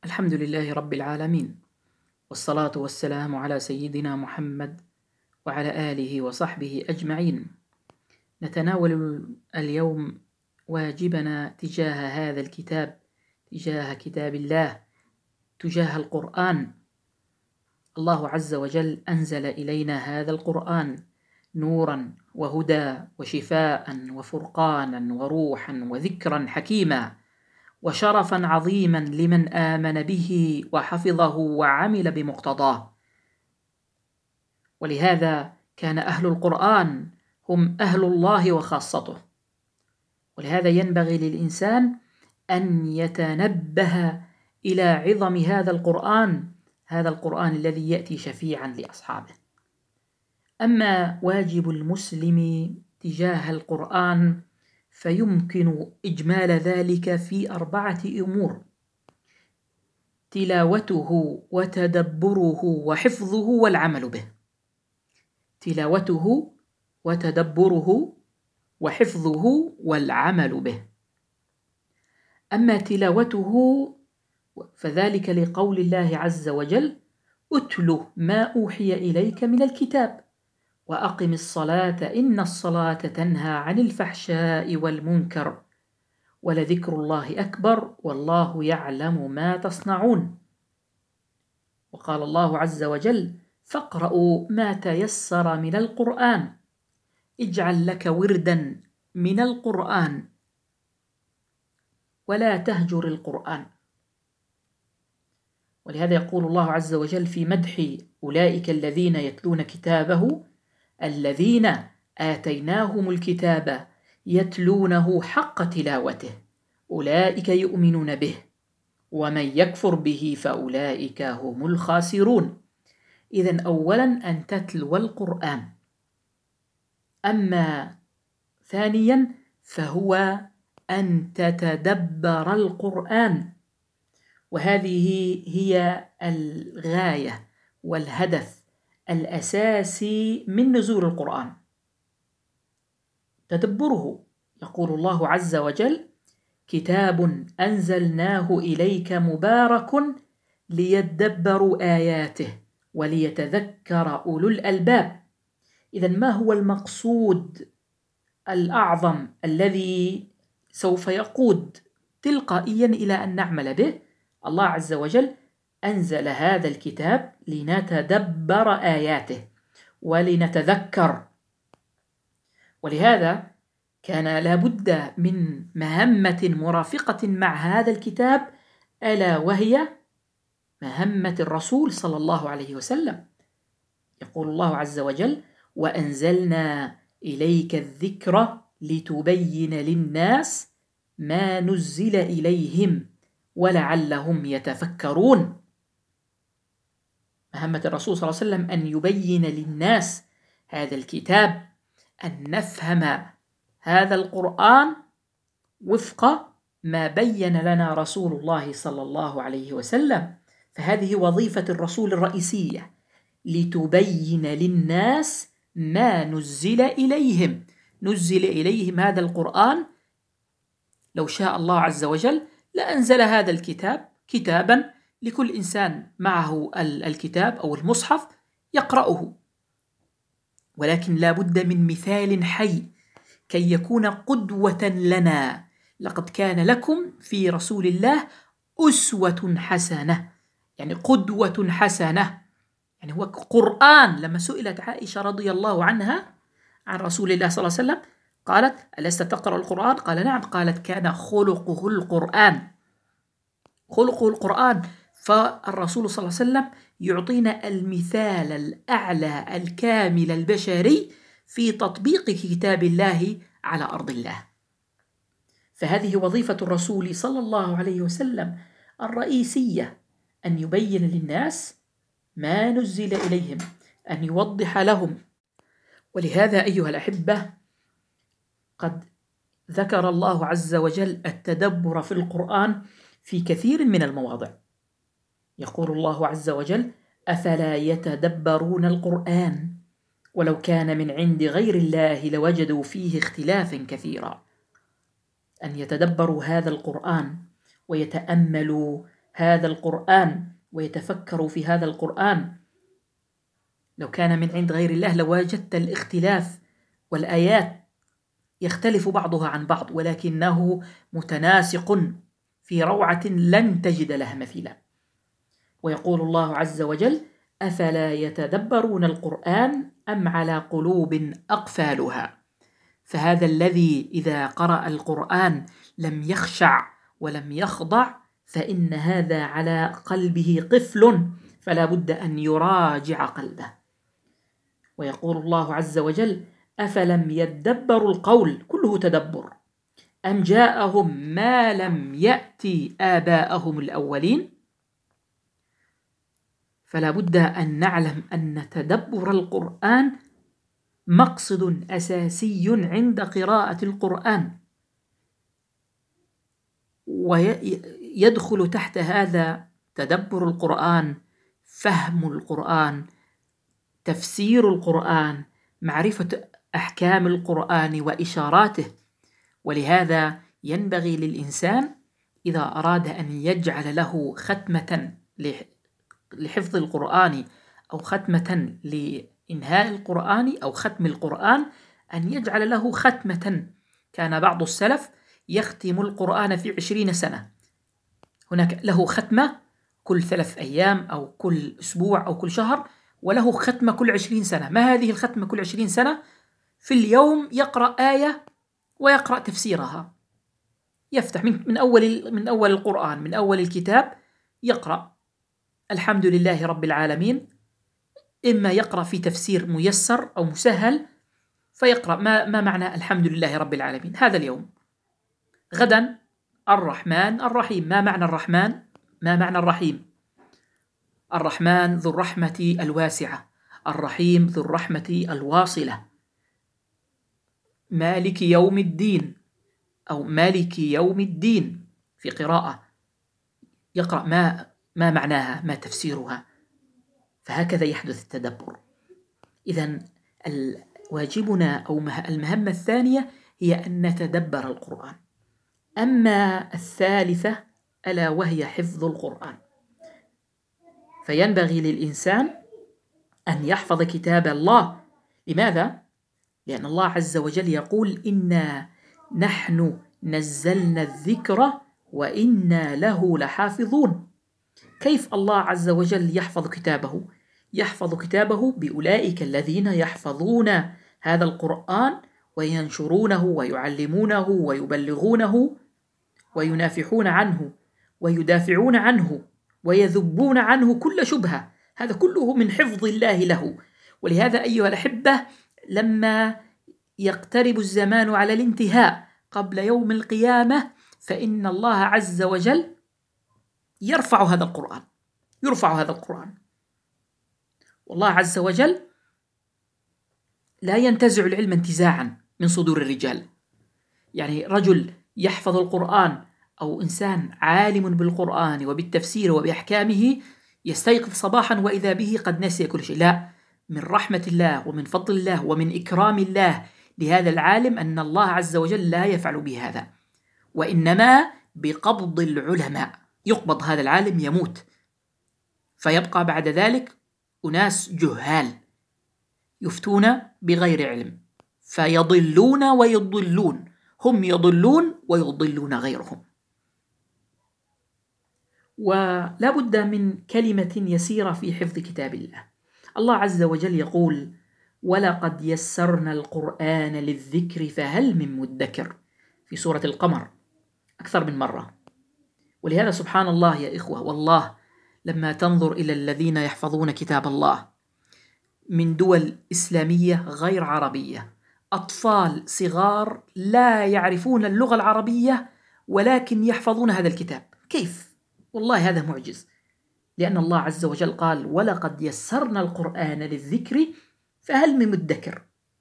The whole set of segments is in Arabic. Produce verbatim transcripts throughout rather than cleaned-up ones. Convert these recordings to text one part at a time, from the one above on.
الحمد لله رب العالمين، والصلاة والسلام على سيدنا محمد وعلى آله وصحبه أجمعين. نتناول اليوم واجبنا تجاه هذا الكتاب، تجاه كتاب الله، تجاه القرآن. الله عز وجل أنزل إلينا هذا القرآن نورا وهدى وشفاء وفرقانا وروحا وذكرا حكيما وشرفا عظيما لمن آمن به وحفظه وعمل بمقتضاه. ولهذا كان أهل القرآن هم أهل الله وخاصته. ولهذا ينبغي للإنسان أن يتنبه إلى عظم هذا القرآن، هذا القرآن الذي يأتي شفيعا لأصحابه. أما واجب المسلم تجاه القرآن فيمكن إجمال ذلك في أربعة أمور: تلاوته وتدبره وحفظه والعمل به. تلاوته وتدبره وحفظه والعمل به. أما تلاوته فذلك لقول الله عز وجل: أتل ما أوحي إليك من الكتاب وأقم الصلاة إن الصلاة تنهى عن الفحشاء والمنكر ولذكر الله أكبر والله يعلم ما تصنعون. وقال الله عز وجل: فاقرؤوا ما تيسر من القرآن اجعل لك وردا من القرآن ولا تهجر القرآن. ولهذا يقول الله عز وجل في مدح أولئك الذين يتلون كتابه: الذين آتيناهم الكتاب يتلونه حق تلاوته أولئك يؤمنون به ومن يكفر به فأولئك هم الخاسرون. إذن أولا أن تتلو القرآن. أما ثانيا فهو أن تتدبر القرآن، وهذه هي الغاية والهدف الأساسي من نزول القرآن، تدبره. يقول الله عز وجل: كتاب أنزلناه إليك مبارك ليدبروا آياته وليتذكر أولو الألباب. إذن ما هو المقصود الأعظم الذي سوف يقود تلقائيا إلى أن نعمل به؟ الله عز وجل أنزل هذا الكتاب لنتدبر آياته ولنتذكر. ولهذا كان لابد من مهمة مرافقة مع هذا الكتاب، ألا وهي مهمة الرسول صلى الله عليه وسلم. يقول الله عز وجل: وأنزلنا إليك الذكر لتبين للناس ما نزل إليهم ولعلهم يتفكرون. مهمة الرسول صلى الله عليه وسلم أن يبين للناس هذا الكتاب، أن نفهم هذا القرآن وفق ما بين لنا رسول الله صلى الله عليه وسلم. فهذه وظيفة الرسول الرئيسية، لتبين للناس ما نزل إليهم. نزل إليهم هذا القرآن، لو شاء الله عز وجل لأنزل هذا الكتاب كتابا لكل إنسان معه الكتاب أو المصحف يقرأه، ولكن لا بد من مثال حي كي يكون قدوة لنا. لقد كان لكم في رسول الله أسوة حسنة، يعني قدوة حسنة، يعني هو قرآن. لما سئلت عائشة رضي الله عنها عن رسول الله صلى الله عليه وسلم قالت: ألست تقرأ القرآن؟ قال: نعم. قالت: كان خلقه القرآن. خلقه القرآن. فالرسول صلى الله عليه وسلم يعطينا المثال الأعلى الكامل البشري في تطبيق كتاب الله على أرض الله. فهذه وظيفة الرسول صلى الله عليه وسلم الرئيسية، أن يبين للناس ما نزل إليهم، أن يوضح لهم. ولهذا أيها الأحبة قد ذكر الله عز وجل التدبر في القرآن في كثير من المواضع. يقول الله عز وجل: أفلا يتدبرون القرآن ولو كان من عند غير الله لوجدوا فيه اختلافا كثيرا. أن يتدبروا هذا القرآن ويتأملوا هذا القرآن ويتفكروا في هذا القرآن، لو كان من عند غير الله لوجدت الاختلاف والآيات يختلف بعضها عن بعض، ولكنه متناسق في روعة لن تجد لها مثيلا. ويقول الله عز وجل: أفلا يتدبرون القرآن أم على قلوب أقفالها. فهذا الذي إذا قرأ القرآن لم يخشع ولم يخضع فإن هذا على قلبه قفل، فلا بد أن يراجع قلبه. ويقول الله عز وجل: أفلم يدبروا القول، كله تدبر، أم جاءهم ما لم يأتي آباءهم الأولين. فلا بد أن نعلم أن تدبر القرآن مقصد أساسي عند قراءة القرآن، ويدخل تحت هذا تدبر القرآن، فهم القرآن، تفسير القرآن، معرفة أحكام القرآن وإشاراته. ولهذا ينبغي للإنسان إذا أراد أن يجعل له ختمة لحفظ القرآن أو ختمة لإنهاء القرآن أو ختم القرآن أن يجعل له ختمة. كان بعض السلف يختم القرآن في عشرين سنة، هناك له ختمة كل ثلاث أيام أو كل أسبوع أو كل شهر، وله ختمة كل عشرين سنة. ما هذه الختمة كل عشرين سنة؟ في اليوم يقرأ آية ويقرأ تفسيرها، يفتح من من أول من أول القرآن، من أول الكتاب يقرأ الحمد لله رب العالمين، إما يقرأ في تفسير ميسر أو مسهل فيقرأ ما ما معنى الحمد لله رب العالمين هذا اليوم. غدا الرحمن الرحيم، ما معنى الرحمن؟ ما معنى الرحيم؟ الرحمن ذو الرحمة الواسعة، الرحيم ذو الرحمة الواصلة. مالك يوم الدين أو مالك يوم الدين في قراءة يقرأ ما ما معناها، ما تفسيرها. فهكذا يحدث التدبر. إذن واجبنا أو المهمة الثانية هي أن نتدبر القرآن. أما الثالثة ألا وهي حفظ القرآن، فينبغي للإنسان أن يحفظ كتاب الله. لماذا؟ لأن الله عز وجل يقول: إنا نحن نزلنا الذكر وإنا له لحافظون. كيف الله عز وجل يحفظ كتابه؟ يحفظ كتابه بأولئك الذين يحفظون هذا القرآن وينشرونه ويعلمونه ويبلغونه وينافحون عنه ويدافعون عنه ويذبون عنه كل شبهة. هذا كله من حفظ الله له. ولهذا أيها الأحبة، لما يقترب الزمان على الانتهاء قبل يوم القيامة فإن الله عز وجل يرفع هذا القرآن، يرفع هذا القرآن. والله عز وجل لا ينتزع العلم انتزاعا من صدور الرجال. يعني رجل يحفظ القرآن أو إنسان عالم بالقرآن وبالتفسير وبأحكامه يستيقظ صباحا وإذا به قد نسي كل شيء. لا، من رحمة الله ومن فضل الله ومن إكرام الله لهذا العالم أن الله عز وجل لا يفعل به هذا، وإنما بقبض العلماء يقبض هذا العالم، يموت، فيبقى بعد ذلك أناس جهال يفتون بغير علم فيضلون ويضلون، هم يضلون ويضلون غيرهم. ولا بد من كلمة يسيرة في حفظ كتاب الله. الله عز وجل يقول: ولقد يسرنا القرآن للذكر فهل من مدكر، في سورة القمر أكثر من مرة. ولهذا سبحان الله يا إخوة، والله لما تنظر إلى الذين يحفظون كتاب الله من دول إسلامية غير عربية، أطفال صغار لا يعرفون اللغة العربية ولكن يحفظون هذا الكتاب، كيف؟ والله هذا معجز، لأن الله عز وجل قال: ولقد يسرنا القرآن للذكر فهل من مدكر.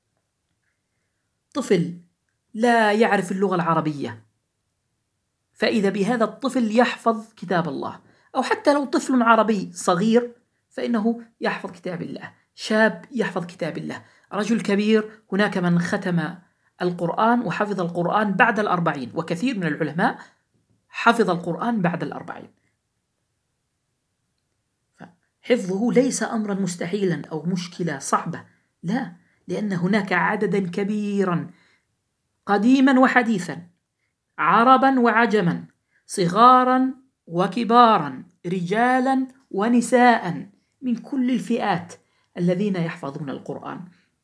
طفل لا يعرف اللغة العربية، فإذا بهذا الطفل يحفظ كتاب الله، أو حتى لو طفل عربي صغير فإنه يحفظ كتاب الله، شاب يحفظ كتاب الله، رجل كبير. هناك من ختم القرآن وحفظ القرآن بعد الأربعين، وكثير من العلماء حفظ القرآن بعد الأربعين. حفظه ليس أمرا مستحيلا أو مشكلة صعبة، لا، لأن هناك عددا كبيرا قديما وحديثا، عربا وعجما، صغارا وكبارا، رجالا ونساء، من كل الفئات الذين يحفظون القرآن.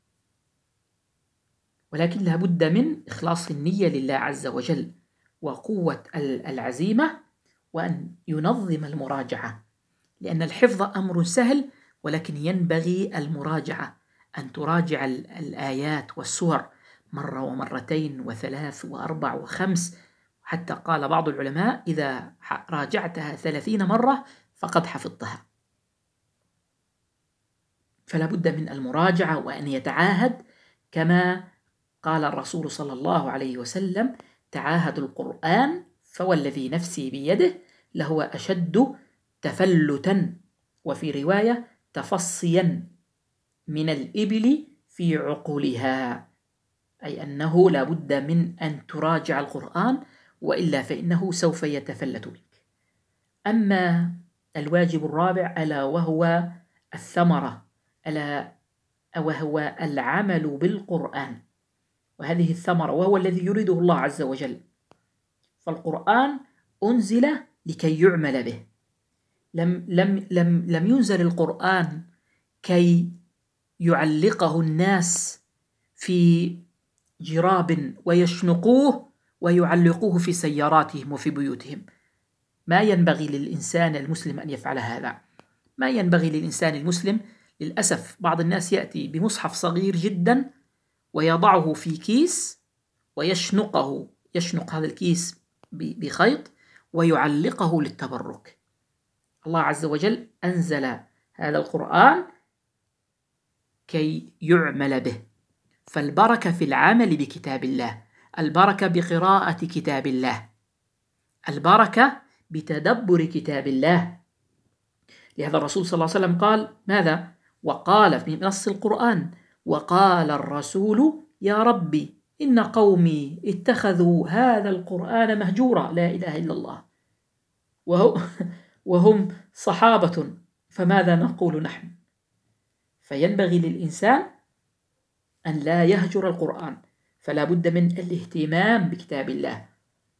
ولكن لا بد من إخلاص النية لله عز وجل، وقوة العزيمة، وأن ينظم المراجعة، لأن الحفظ أمر سهل، ولكن ينبغي المراجعة، أن تراجع الآيات والسور مرة ومرتين وثلاث وأربع وخمس، حتى قال بعض العلماء إذا راجعتها ثلاثين مرة فقد حفظتها. فلا بد من المراجعة، وأن يتعاهد كما قال الرسول صلى الله عليه وسلم: تعاهدوا القرآن فوالذي نفسي بيده لهو أشد تفلتا، وفي رواية تفصيا من الإبل في عقولها، أي أنه لا بد من أن تراجع القرآن، وإلا فإنه سوف يتفلت منك. أما الواجب الرابع ألا وهو الثمرة، ألا وهو العمل بالقرآن، وهذه الثمرة وهو الذي يريده الله عز وجل. فالقرآن أنزل لكي يعمل به، لم, لم, لم, لم ينزل القرآن كي يعلقه الناس في جراب ويشنقوه ويعلقوه في سياراتهم وفي بيوتهم. ما ينبغي للإنسان المسلم أن يفعل هذا، ما ينبغي للإنسان المسلم. للأسف بعض الناس يأتي بمصحف صغير جدا ويضعه في كيس ويشنقه، يشنق هذا الكيس بخيط ويعلقه للتبرك. الله عز وجل أنزل هذا القرآن كي يعمل به، فالبركة في العمل بكتاب الله، البركة بقراءة كتاب الله، البركة بتدبر كتاب الله. لهذا الرسول صلى الله عليه وسلم قال ماذا؟ وقال في نص القرآن: وقال الرسول يا ربي إن قومي اتخذوا هذا القرآن مهجورا، لا إله إلا الله، وهم صحابة، فماذا نقول نحن؟ فينبغي للإنسان أن لا يهجر القرآن، فلا بد من الاهتمام بكتاب الله،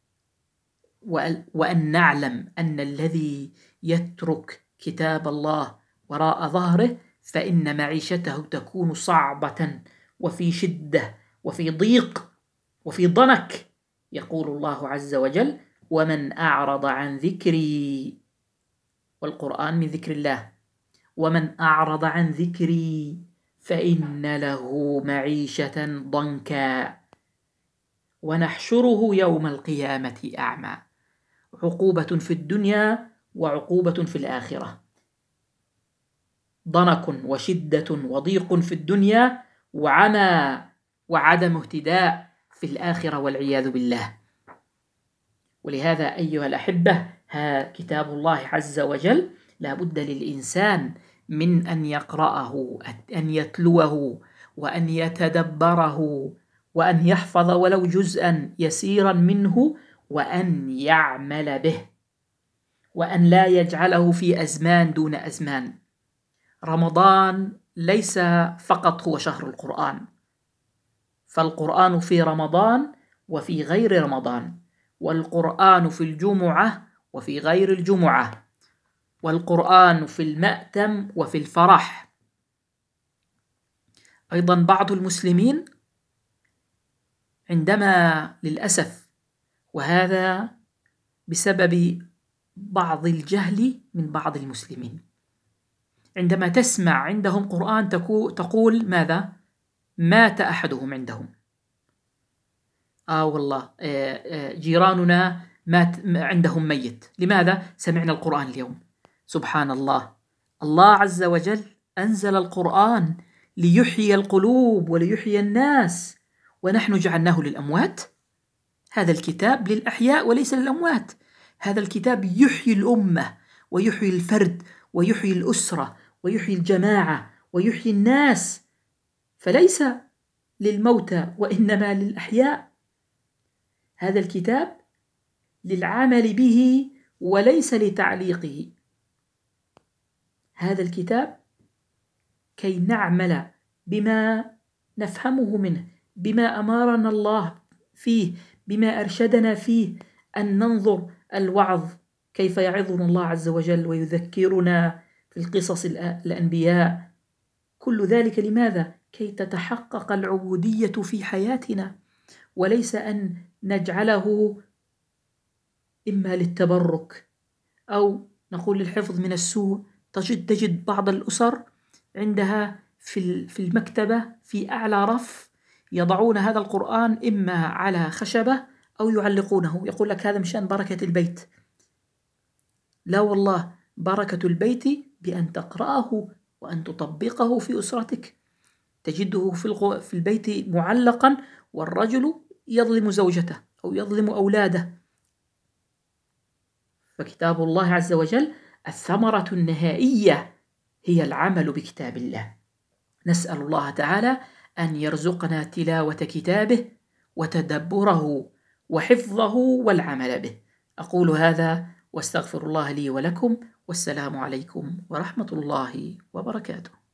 وأن نعلم أن الذي يترك كتاب الله وراء ظهره فإن معيشته تكون صعبة وفي شدة وفي ضيق وفي ضنك. يقول الله عز وجل: ومن أعرض عن ذكري، والقرآن من ذكر الله، ومن أعرض عن ذكري فإن له معيشة ضنكا ونحشره يوم القيامة أعمى. عقوبة في الدنيا وعقوبة في الآخرة، ضنك وشدة وضيق في الدنيا، وعمى وعدم اهتداء في الآخرة والعياذ بالله. ولهذا أيها الأحبة، ها كتاب الله عز وجل لا بد للإنسان من أن يقرأه، أن يتلوه، وأن يتدبره، وأن يحفظ ولو جزءا يسيرا منه، وأن يعمل به، وأن لا يجعله في أزمان دون أزمان. رمضان ليس فقط هو شهر القرآن، فالقرآن في رمضان وفي غير رمضان، والقرآن في الجمعة وفي غير الجمعة، والقرآن في المأتم وفي الفرح. أيضا بعض المسلمين عندما للأسف، وهذا بسبب بعض الجهل من بعض المسلمين، عندما تسمع عندهم قرآن تقول ماذا؟ مات أحدهم عندهم. آه والله جيراننا مات عندهم ميت. لماذا؟ سمعنا القرآن اليوم. سبحان الله، الله عز وجل أنزل القرآن ليحيي القلوب وليحيي الناس، ونحن جعلناه للأموات. هذا الكتاب للأحياء وليس للأموات. هذا الكتاب يحيي الأمة ويحيي الفرد ويحيي الأسرة ويحيي الجماعة ويحيي الناس، فليس للموتى وإنما للأحياء. هذا الكتاب للعمل به وليس لتعليقه. هذا الكتاب كي نعمل بما نفهمه منه، بما أمرنا الله فيه، بما أرشدنا فيه، أن ننظر الوعظ كيف يعظنا الله عز وجل ويذكرنا في القصص الأنبياء. كل ذلك لماذا؟ كي تتحقق العبودية في حياتنا، وليس أن نجعله إما للتبرك أو نقول للحفظ من السوء. تجد, تجد بعض الأسر عندها في المكتبة في أعلى رف يضعون هذا القرآن إما على خشبة أو يعلقونه، يقول لك هذا مشان بركة البيت. لا والله، بركة البيت بأن تقرأه وأن تطبقه في أسرتك. تجده في البيت معلقا والرجل يظلم زوجته أو يظلم أولاده. فكتاب الله عز وجل الثمرة النهائية هي العمل بكتاب الله. نسأل الله تعالى أن يرزقنا تلاوة كتابه وتدبره وحفظه والعمل به. أقول هذا واستغفر الله لي ولكم، والسلام عليكم ورحمة الله وبركاته.